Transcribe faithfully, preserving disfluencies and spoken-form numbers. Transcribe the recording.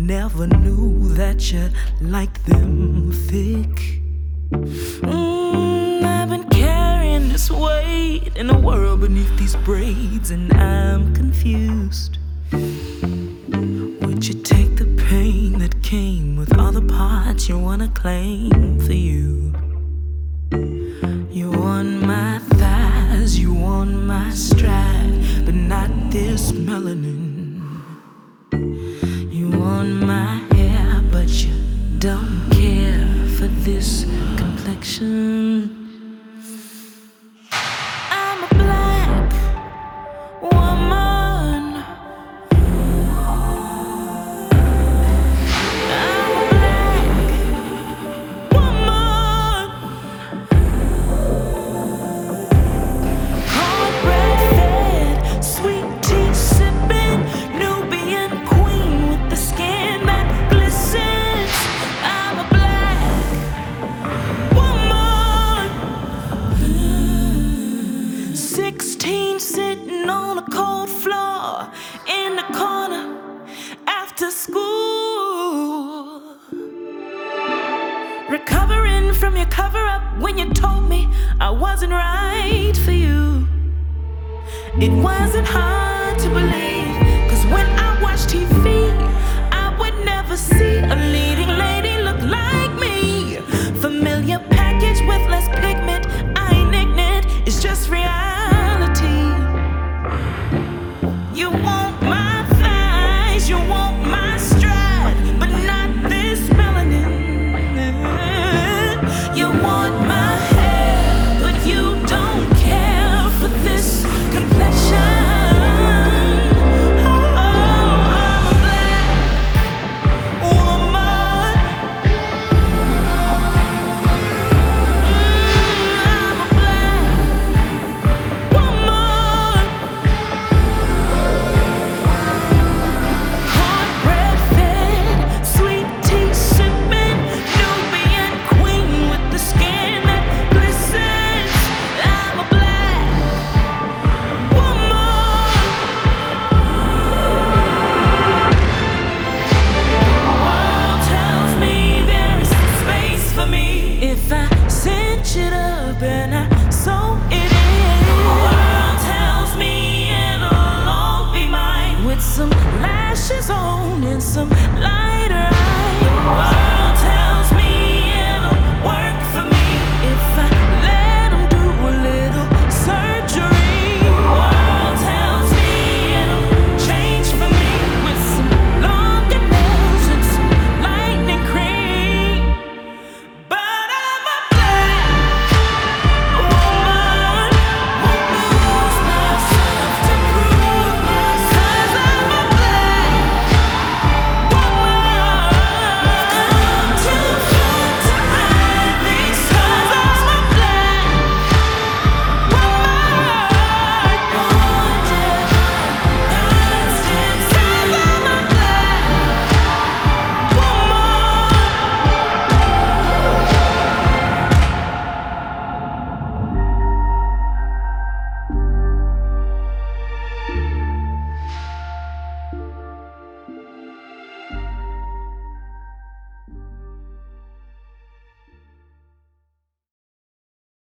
never knew that you liked them thick. Mm, I've been carrying this weight in the world beneath these braids, and I'm confused. Would you take the pain that came with all the parts you wanna claim for you? You want my thighs, you want my stride, but not this melanin. You want my hair, but you don't care for this complexion. I'm a black woman. I'm a black woman. Cornbread fed, sweet tea sipping, Nubian queen with the skin that glistens. I'm a black woman. Sixteen sitting on a cold floor in the corner after school. Recovering from your cover up when you told me I wasn't right for you. It wasn't hard to believe, cause when I watch T V, I would never see a lead